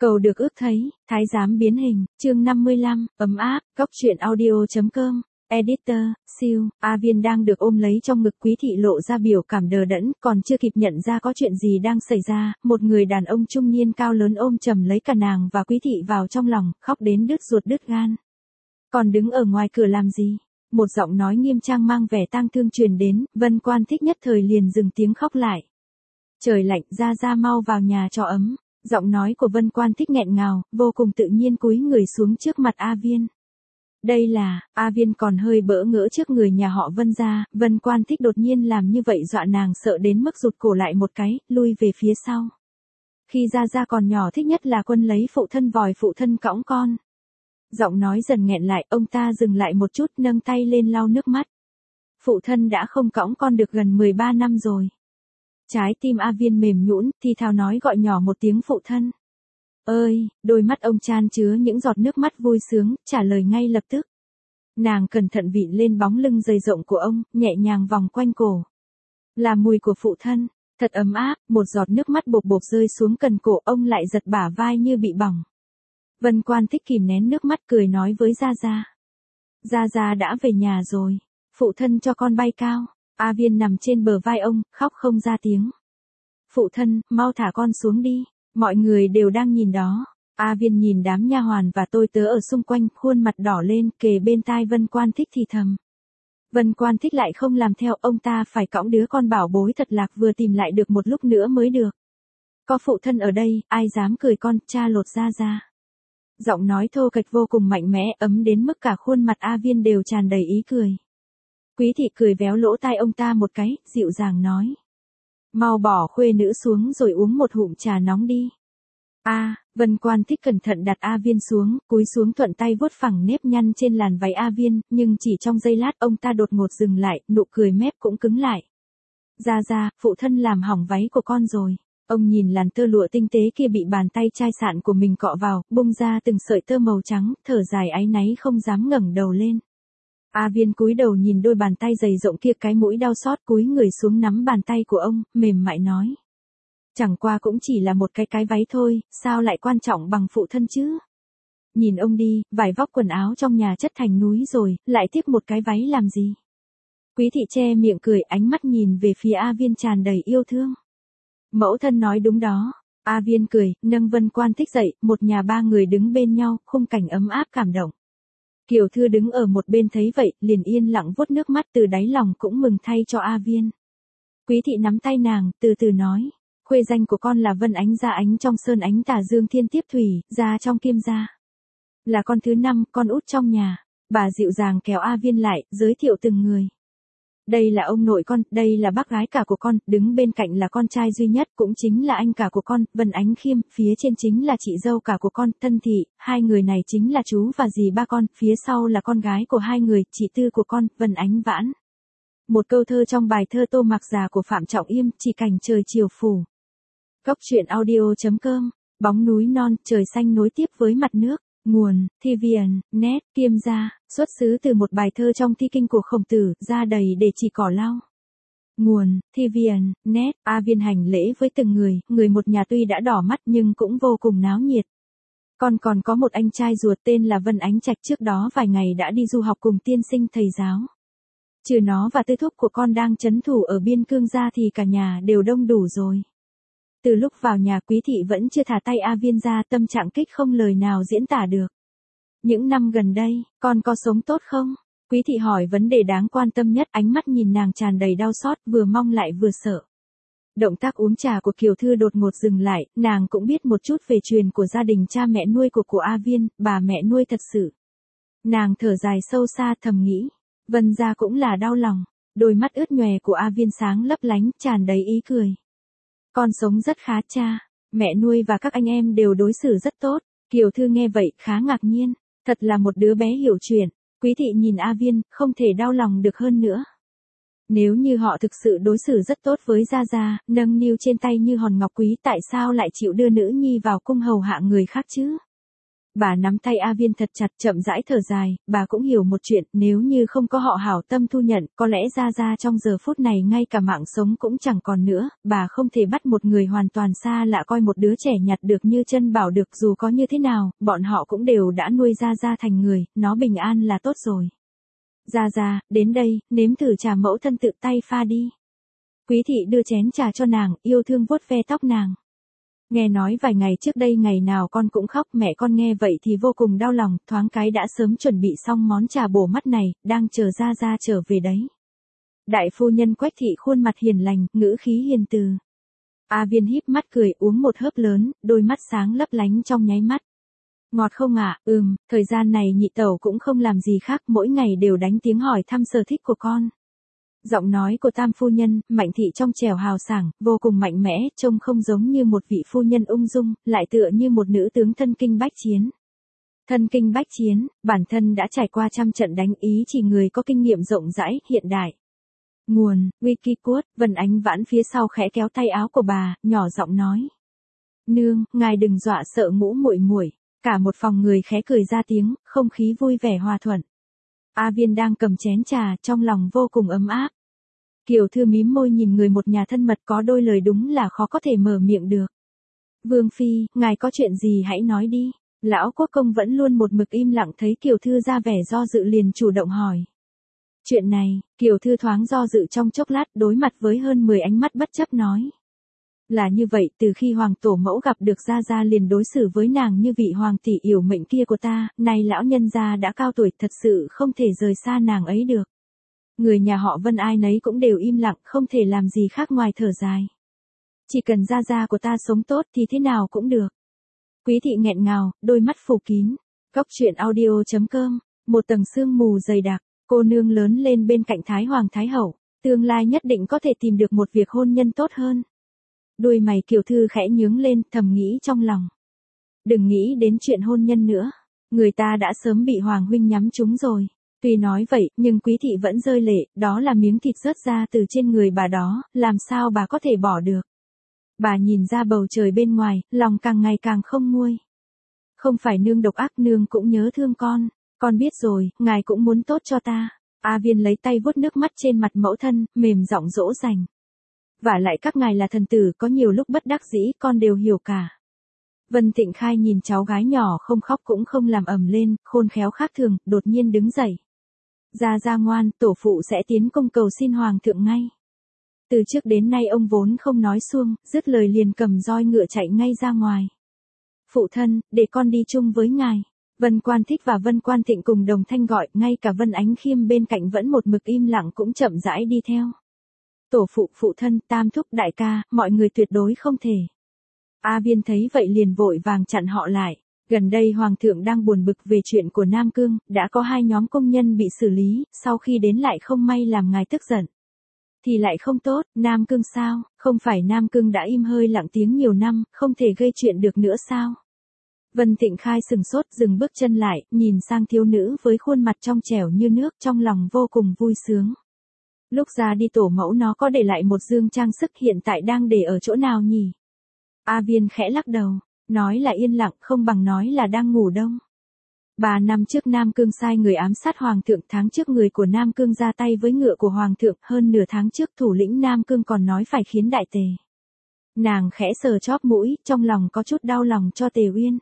Cầu được ước thấy, thái giám biến hình, chương 55, ấm áp, cóc truyện audio.com, editor, siêu, A Viên đang được ôm lấy trong ngực. Quý thị lộ ra biểu cảm đờ đẫn, còn chưa kịp nhận ra có chuyện gì đang xảy ra, một người đàn ông trung niên cao lớn ôm chầm lấy cả nàng và Quý thị vào trong lòng, khóc đến đứt ruột đứt gan. Còn đứng ở ngoài cửa làm gì? Một giọng nói nghiêm trang mang vẻ tang thương truyền đến, Vân Quan Thích nhất thời liền dừng tiếng khóc lại. Trời lạnh, ra mau vào nhà cho ấm. Giọng nói của Vân Quan Thích nghẹn ngào, vô cùng tự nhiên cúi người xuống trước mặt A Viên. Đây là, A Viên còn hơi bỡ ngỡ trước người nhà họ Vân gia, Vân Quan Thích đột nhiên làm như vậy dọa nàng sợ đến mức rụt cổ lại một cái, lui về phía sau. Khi Gia còn nhỏ thích nhất là Quân lấy phụ thân vòi phụ thân cõng con. Giọng nói dần nghẹn lại, ông ta dừng lại một chút nâng tay lên lau nước mắt. Phụ thân đã không cõng con được gần 13 năm rồi. Trái tim A Viên mềm nhũn, thì thào nói gọi nhỏ một tiếng phụ thân. Ơi, đôi mắt ông chan chứa những giọt nước mắt vui sướng, trả lời ngay lập tức. Nàng cẩn thận vịn lên bóng lưng dày rộng của ông, nhẹ nhàng vòng quanh cổ. Là mùi của phụ thân, thật ấm áp, một giọt nước mắt bột bột rơi xuống cần cổ, ông lại giật bả vai như bị bỏng. Vân Quan Thích kìm nén nước mắt cười nói với Gia. Gia đã về nhà rồi, phụ thân cho con bay cao. A Viên nằm trên bờ vai ông, khóc không ra tiếng. Phụ thân, mau thả con xuống đi, mọi người đều đang nhìn đó. A Viên nhìn đám nha hoàn và tôi tớ ở xung quanh, khuôn mặt đỏ lên, kề bên tai Vân Quan Thích thì thầm. Vân Quan Thích lại không làm theo, ông ta phải cõng đứa con bảo bối thật lạc vừa tìm lại được một lúc nữa mới được. Có phụ thân ở đây, ai dám cười con, cha lột ra. Giọng nói thô kệch vô cùng mạnh mẽ, ấm đến mức cả khuôn mặt A Viên đều tràn đầy ý cười. Quý thị cười véo lỗ tai ông ta một cái, dịu dàng nói. Mau bỏ khuê nữ xuống rồi uống một hụm trà nóng đi. Vân Quan Thích cẩn thận đặt A Viên xuống, cúi xuống thuận tay vuốt phẳng nếp nhăn trên làn váy A Viên, nhưng chỉ trong giây lát ông ta đột ngột dừng lại, nụ cười mép cũng cứng lại. Gia, phụ thân làm hỏng váy của con rồi. Ông nhìn làn tơ lụa tinh tế kia bị bàn tay chai sạn của mình cọ vào, bung ra từng sợi tơ màu trắng, thở dài áy náy không dám ngẩng đầu lên. A Viên cúi đầu nhìn đôi bàn tay dày rộng kia, cái mũi đau xót, cúi người xuống nắm bàn tay của ông, mềm mại nói. Chẳng qua cũng chỉ là một cái váy thôi, sao lại quan trọng bằng phụ thân chứ? Nhìn ông đi, vải vóc quần áo trong nhà chất thành núi rồi, lại tiếc một cái váy làm gì? Quý thị che miệng cười, ánh mắt nhìn về phía A Viên tràn đầy yêu thương. Mẫu thân nói đúng đó. A Viên cười, nâng Vân Quan Thích dậy, một nhà ba người đứng bên nhau, khung cảnh ấm áp cảm động. Kiều Thư đứng ở một bên thấy vậy, liền yên lặng vuốt nước mắt, từ đáy lòng cũng mừng thay cho A Viên. Quý thị nắm tay nàng, từ từ nói, khuê danh của con là Vân Ánh, Gia Ánh trong sơn ánh tà dương thiên tiếp thủy, Gia trong kim gia. Là con thứ 5, con út trong nhà. Bà dịu dàng kéo A Viên lại, giới thiệu từng người. Đây là ông nội con, đây là bác gái cả của con, đứng bên cạnh là con trai duy nhất, cũng chính là anh cả của con, Vân Ánh Khiêm, phía trên chính là chị dâu cả của con, Thân Thị, hai người này chính là chú và dì ba con, phía sau là con gái của hai người, chị tư của con, Vân Ánh Vãn. Một câu thơ trong bài thơ Tô Mạc Già của Phạm Trọng Yêm, chỉ cảnh trời chiều phủ. Cóc truyện audio.com, bóng núi non, trời xanh nối tiếp với mặt nước. Nguồn, Thi Viền, Net, Kiêm gia, xuất xứ từ một bài thơ trong thi kinh của Khổng Tử, ra đầy để chỉ cỏ lau. Nguồn, Thi Viền, Net, A Viên hành lễ với từng người một nhà tuy đã đỏ mắt nhưng cũng vô cùng náo nhiệt. Còn có một anh trai ruột tên là Vân Ánh Trạch, trước đó vài ngày đã đi du học cùng tiên sinh thầy giáo. Trừ nó và tư thúc của con đang trấn thủ ở biên cương ra thì cả nhà đều đông đủ rồi. Từ lúc vào nhà, Quý thị vẫn chưa thả tay A Viên ra, tâm trạng kích không lời nào diễn tả được. Những năm gần đây, con có sống tốt không? Quý thị hỏi vấn đề đáng quan tâm nhất, ánh mắt nhìn nàng tràn đầy đau xót, vừa mong lại vừa sợ. Động tác uống trà của Kiều Thư đột ngột dừng lại, nàng cũng biết một chút về truyền của gia đình cha mẹ nuôi của A Viên, bà mẹ nuôi thật sự. Nàng thở dài sâu xa thầm nghĩ, Vân gia cũng là đau lòng, đôi mắt ướt nhòe của A Viên sáng lấp lánh, tràn đầy ý cười. Con sống rất khá cha, mẹ nuôi và các anh em đều đối xử rất tốt. Kiều Thư nghe vậy, khá ngạc nhiên, thật là một đứa bé hiểu chuyện. Quý thị nhìn A Viên, không thể đau lòng được hơn nữa. Nếu như họ thực sự đối xử rất tốt với Gia, nâng niu trên tay như hòn ngọc quý, tại sao lại chịu đưa nữ nhi vào cung hầu hạ người khác chứ? Bà nắm tay A Viên thật chặt, chậm rãi thở dài, bà cũng hiểu một chuyện, nếu như không có họ hảo tâm thu nhận, có lẽ Gia Gia trong giờ phút này ngay cả mạng sống cũng chẳng còn nữa, bà không thể bắt một người hoàn toàn xa lạ coi một đứa trẻ nhặt được như chân bảo được, dù có như thế nào, bọn họ cũng đều đã nuôi Gia Gia thành người, nó bình an là tốt rồi. Gia Gia, đến đây, nếm thử trà mẫu thân tự tay pha đi. Quý thị đưa chén trà cho nàng, yêu thương vuốt ve tóc nàng. Nghe nói vài ngày trước đây ngày nào con cũng khóc, mẹ con nghe vậy thì vô cùng đau lòng, thoáng cái đã sớm chuẩn bị xong món trà bổ mắt này, đang chờ Gia Gia trở về đấy. Đại phu nhân Quách thị khuôn mặt hiền lành, ngữ khí hiền từ. A Viên híp mắt cười, uống một hớp lớn, đôi mắt sáng lấp lánh trong nháy mắt. Ngọt không ạ? Thời gian này nhị tẩu cũng không làm gì khác, mỗi ngày đều đánh tiếng hỏi thăm sở thích của con. Giọng nói của tam phu nhân, Mạnh thị trong trẻo hào sảng, vô cùng mạnh mẽ, trông không giống như một vị phu nhân ung dung, lại tựa như một nữ tướng thân kinh bách chiến. Thân kinh bách chiến, bản thân đã trải qua trăm trận đánh, ý chỉ người có kinh nghiệm rộng rãi, hiện đại. Nguồn, Wikiquote, Vân Ánh Vãn phía sau khẽ kéo tay áo của bà, nhỏ giọng nói. Nương, ngài đừng dọa sợ ngũ muội muội. Cả một phòng người khẽ cười ra tiếng, không khí vui vẻ hòa thuận. A Viên đang cầm chén trà, trong lòng vô cùng ấm áp. Kiều Thư mím môi nhìn người một nhà thân mật, có đôi lời đúng là khó có thể mở miệng được. Vương phi, ngài có chuyện gì hãy nói đi. Lão quốc công vẫn luôn một mực im lặng, thấy Kiều Thư ra vẻ do dự liền chủ động hỏi. Chuyện này, Kiều Thư thoáng do dự trong chốc lát, đối mặt với hơn 10 ánh mắt bất chấp nói. Là như vậy, từ khi hoàng tổ mẫu gặp được Gia Gia liền đối xử với nàng như vị hoàng tỷ yểu mệnh kia của ta, nay lão nhân gia đã cao tuổi, thật sự không thể rời xa nàng ấy được. Người nhà họ Vân ai nấy cũng đều im lặng, không thể làm gì khác ngoài thở dài. Chỉ cần Gia Gia của ta sống tốt thì thế nào cũng được. Quý thị nghẹn ngào, đôi mắt phủ kín. Góc truyện audio.com, một tầng sương mù dày đặc, cô nương lớn lên bên cạnh Thái Hoàng Thái Hậu, tương lai nhất định có thể tìm được một việc hôn nhân tốt hơn. Đôi mày Kiều Thư khẽ nhướng lên, thầm nghĩ trong lòng. Đừng nghĩ đến chuyện hôn nhân nữa. Người ta đã sớm bị Hoàng huynh nhắm trúng rồi. Tuy nói vậy, nhưng Quý thị vẫn rơi lệ, đó là miếng thịt rớt ra từ trên người bà đó, làm sao bà có thể bỏ được. Bà nhìn ra bầu trời bên ngoài, lòng càng ngày càng không nguôi. Không phải nương độc ác, nương cũng nhớ thương con biết rồi, ngài cũng muốn tốt cho ta. A Viên lấy tay vuốt nước mắt trên mặt mẫu thân, mềm giọng dỗ dành. Vả lại các ngài là thần tử, có nhiều lúc bất đắc dĩ, con đều hiểu cả. Vân Tịnh Khai nhìn cháu gái nhỏ không khóc cũng không làm ầm lên, khôn khéo khác thường, đột nhiên đứng dậy. Gia Gia ngoan, tổ phụ sẽ tiến công cầu xin hoàng thượng ngay. Từ trước đến nay ông vốn không nói suông, dứt lời liền cầm roi ngựa chạy ngay ra ngoài. Phụ thân, để con đi chung với ngài. Vân Quan Thích và Vân Quan Thịnh cùng đồng thanh gọi, ngay cả Vân Ánh Khiêm bên cạnh vẫn một mực im lặng cũng chậm rãi đi theo. Tổ phụ, phụ thân, tam thúc, đại ca, mọi người tuyệt đối không thể. A Viên thấy vậy liền vội vàng chặn họ lại. Gần đây Hoàng thượng đang buồn bực về chuyện của Nam Cương, đã có 2 nhóm công nhân bị xử lý, sau khi đến lại không may làm ngài tức giận. Thì lại không tốt, Nam Cương sao, không phải Nam Cương đã im hơi lặng tiếng nhiều năm, không thể gây chuyện được nữa sao? Vân Tịnh Khai sừng sốt, dừng bước chân lại, nhìn sang thiếu nữ với khuôn mặt trong trẻo như nước, trong lòng vô cùng vui sướng. Lúc ra đi tổ mẫu nó có để lại một dương trang sức, hiện tại đang để ở chỗ nào nhỉ? A Viên khẽ lắc đầu, nói là yên lặng không bằng nói là đang ngủ đông. 3 năm trước Nam Cương sai người ám sát Hoàng thượng, tháng trước người của Nam Cương ra tay với ngựa của Hoàng thượng, hơn nửa tháng trước thủ lĩnh Nam Cương còn nói phải khiến đại tề. Nàng khẽ sờ chóp mũi, trong lòng có chút đau lòng cho Tề Uyên.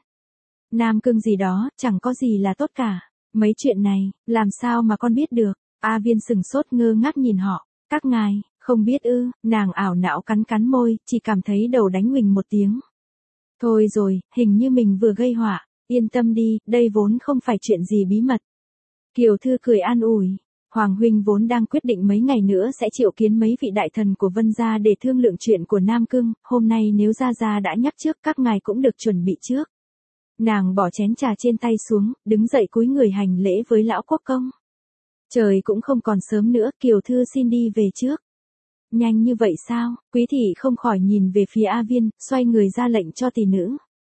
Nam Cương gì đó, chẳng có gì là tốt cả. Mấy chuyện này, làm sao mà con biết được? A Viên sừng sốt ngơ ngác nhìn họ. Các ngài, không biết ư? Nàng ảo não cắn cắn môi, chỉ cảm thấy đầu đánh huỳnh một tiếng. Thôi rồi, hình như mình vừa gây họa. Yên tâm đi, đây vốn không phải chuyện gì bí mật. Kiều Thư cười an ủi. Hoàng huynh vốn đang quyết định mấy ngày nữa sẽ triệu kiến mấy vị đại thần của Vân gia để thương lượng chuyện của Nam Cương. Hôm nay nếu Gia Gia đã nhắc trước, các ngài cũng được chuẩn bị trước. Nàng bỏ chén trà trên tay xuống, đứng dậy cúi người hành lễ với lão quốc công. Trời cũng không còn sớm nữa, Kiều Thư xin đi về trước. Nhanh như vậy sao? Quý thị không khỏi nhìn về phía A Viên, xoay người ra lệnh cho tỷ nữ.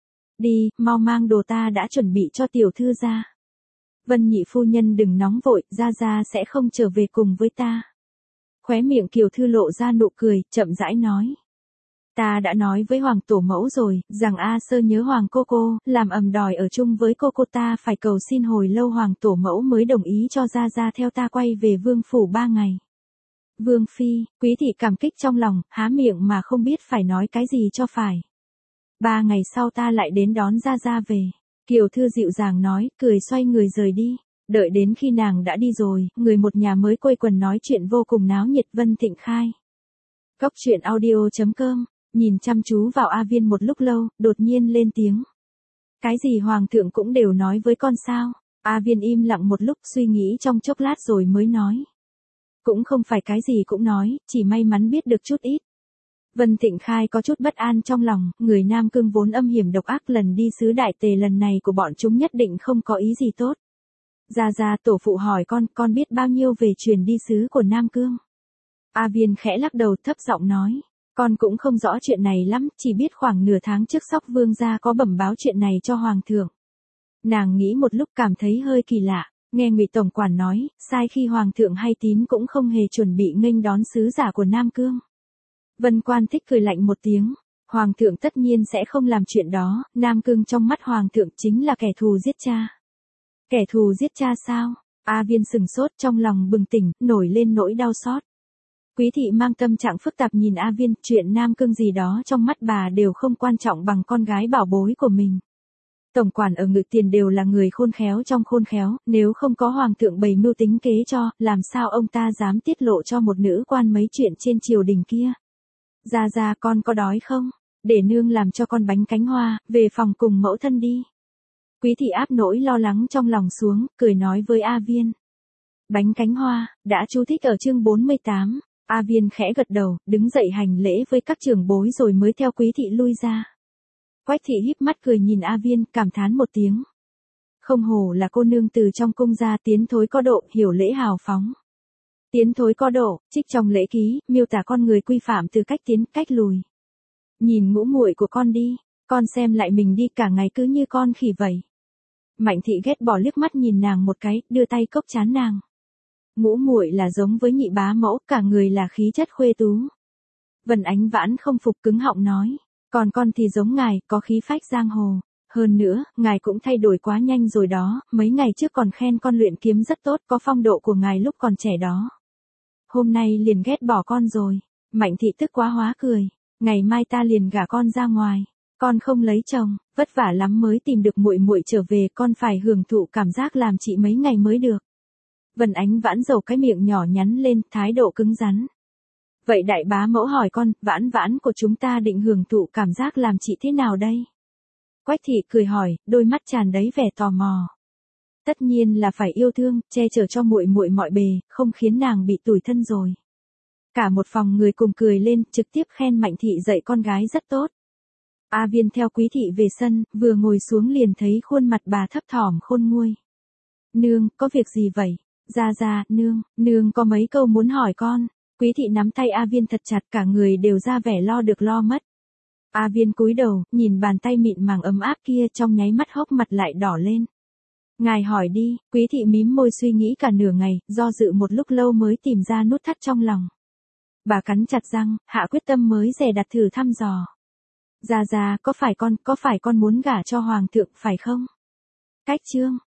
Đi, mau mang đồ ta đã chuẩn bị cho tiểu thư ra. Vân nhị phu nhân đừng nóng vội, Gia Gia sẽ không trở về cùng với ta. Khóe miệng Kiều Thư lộ ra nụ cười, chậm rãi nói. Ta đã nói với hoàng tổ mẫu rồi, rằng A Sơ nhớ hoàng cô, làm ầm đòi ở chung với cô ta phải cầu xin hồi lâu hoàng tổ mẫu mới đồng ý cho ra theo ta quay về vương phủ 3 ngày. Vương phi, Quý thị cảm kích trong lòng, há miệng mà không biết phải nói cái gì cho phải. 3 ngày sau ta lại đến đón ra về. Kiều Thư dịu dàng nói, cười xoay người rời đi. Đợi đến khi nàng đã đi rồi, người một nhà mới quây quần nói chuyện vô cùng náo nhiệt. Vân Thịnh khai. Cốc truyện audio.com, nhìn chăm chú vào A Viên một lúc lâu, đột nhiên lên tiếng. Cái gì hoàng thượng cũng đều nói với con sao? A Viên im lặng một lúc suy nghĩ trong chốc lát rồi mới nói. Cũng không phải cái gì cũng nói, chỉ may mắn biết được chút ít. Vân Thịnh khai có chút bất an trong lòng, người Nam Cương vốn âm hiểm độc ác, lần đi sứ Đại Tề lần này của bọn chúng nhất định không có ý gì tốt. Ra tổ phụ hỏi con biết bao nhiêu về truyền đi sứ của Nam Cương? A Viên khẽ lắc đầu thấp giọng nói, con cũng không rõ chuyện này lắm, chỉ biết khoảng nửa tháng trước Sóc Vương gia có bẩm báo chuyện này cho Hoàng thượng. Nàng nghĩ một lúc cảm thấy hơi kỳ lạ, nghe Ngụy Tổng quản nói, sai khi Hoàng thượng hay tín cũng không hề chuẩn bị nghênh đón sứ giả của Nam Cương. Vân Quan Thích cười lạnh một tiếng, Hoàng thượng tất nhiên sẽ không làm chuyện đó, Nam Cương trong mắt Hoàng thượng chính là kẻ thù giết cha. Kẻ thù giết cha sao? A Viên sừng sốt trong lòng bừng tỉnh, nổi lên nỗi đau xót. Quý thị mang tâm trạng phức tạp nhìn A Viên, chuyện Nam Cương gì đó trong mắt bà đều không quan trọng bằng con gái bảo bối của mình. Tổng quản ở Ngự Tiền đều là người khôn khéo trong khôn khéo, nếu không có Hoàng thượng bày mưu tính kế cho, làm sao ông ta dám tiết lộ cho một nữ quan mấy chuyện trên triều đình kia. Ra con có đói không? Để nương làm cho con bánh cánh hoa, về phòng cùng mẫu thân đi. Quý thị áp nỗi lo lắng trong lòng xuống, cười nói với A Viên. Bánh cánh hoa, đã chú thích ở chương 48. A Viên khẽ gật đầu, đứng dậy hành lễ với các trưởng bối rồi mới theo Quý thị lui ra. Quách thị híp mắt cười nhìn A Viên, cảm thán một tiếng. Không hổ là cô nương từ trong cung ra, tiến thối có độ, hiểu lễ hào phóng. Tiến thối có độ, trích trong lễ ký, miêu tả con người quy phạm từ cách tiến, cách lùi. Nhìn ngũ muội của con đi, con xem lại mình đi, cả ngày cứ như con khỉ vậy. Mạnh thị ghét bỏ liếc mắt nhìn nàng một cái, đưa tay cốc trán nàng. Ngũ muội là giống với nhị bá mẫu, cả người là khí chất khuê tú. Vân Ánh Vãn không phục cứng họng nói, còn con thì giống ngài, có khí phách giang hồ. Hơn nữa, ngài cũng thay đổi quá nhanh rồi đó, mấy ngày trước còn khen con luyện kiếm rất tốt, có phong độ của ngài lúc còn trẻ đó. Hôm nay liền ghét bỏ con rồi. Mạnh thị tức quá hóa cười, ngày mai ta liền gả con ra ngoài. Con không lấy chồng, vất vả lắm mới tìm được muội muội trở về, con phải hưởng thụ cảm giác làm chị mấy ngày mới được. Vân Ánh Vãn dầu cái miệng nhỏ nhắn lên, thái độ cứng rắn. Vậy đại bá mẫu hỏi con, Vãn của chúng ta định hưởng thụ cảm giác làm chị thế nào đây? Quách thị cười hỏi, đôi mắt tràn đầy vẻ tò mò. Tất nhiên là phải yêu thương, che chở cho muội muội mọi bề, không khiến nàng bị tủi thân rồi. Cả một phòng người cùng cười lên, trực tiếp khen Mạnh thị dạy con gái rất tốt. A Viên theo Quý thị về sân, vừa ngồi xuống liền thấy khuôn mặt bà thấp thỏm khôn nguôi. Nương, có việc gì vậy? Ra, nương có mấy câu muốn hỏi con. Quý thị nắm tay A Viên thật chặt, cả người đều ra vẻ lo được lo mất. A Viên cúi đầu, nhìn bàn tay mịn màng ấm áp kia, trong nháy mắt hốc mặt lại đỏ lên. Ngài hỏi đi. Quý thị mím môi suy nghĩ cả nửa ngày, do dự một lúc lâu mới tìm ra nút thắt trong lòng. Bà cắn chặt răng, hạ quyết tâm mới dè đặt thử thăm dò. Ra, có phải con muốn gả cho Hoàng thượng phải không? Cách chương.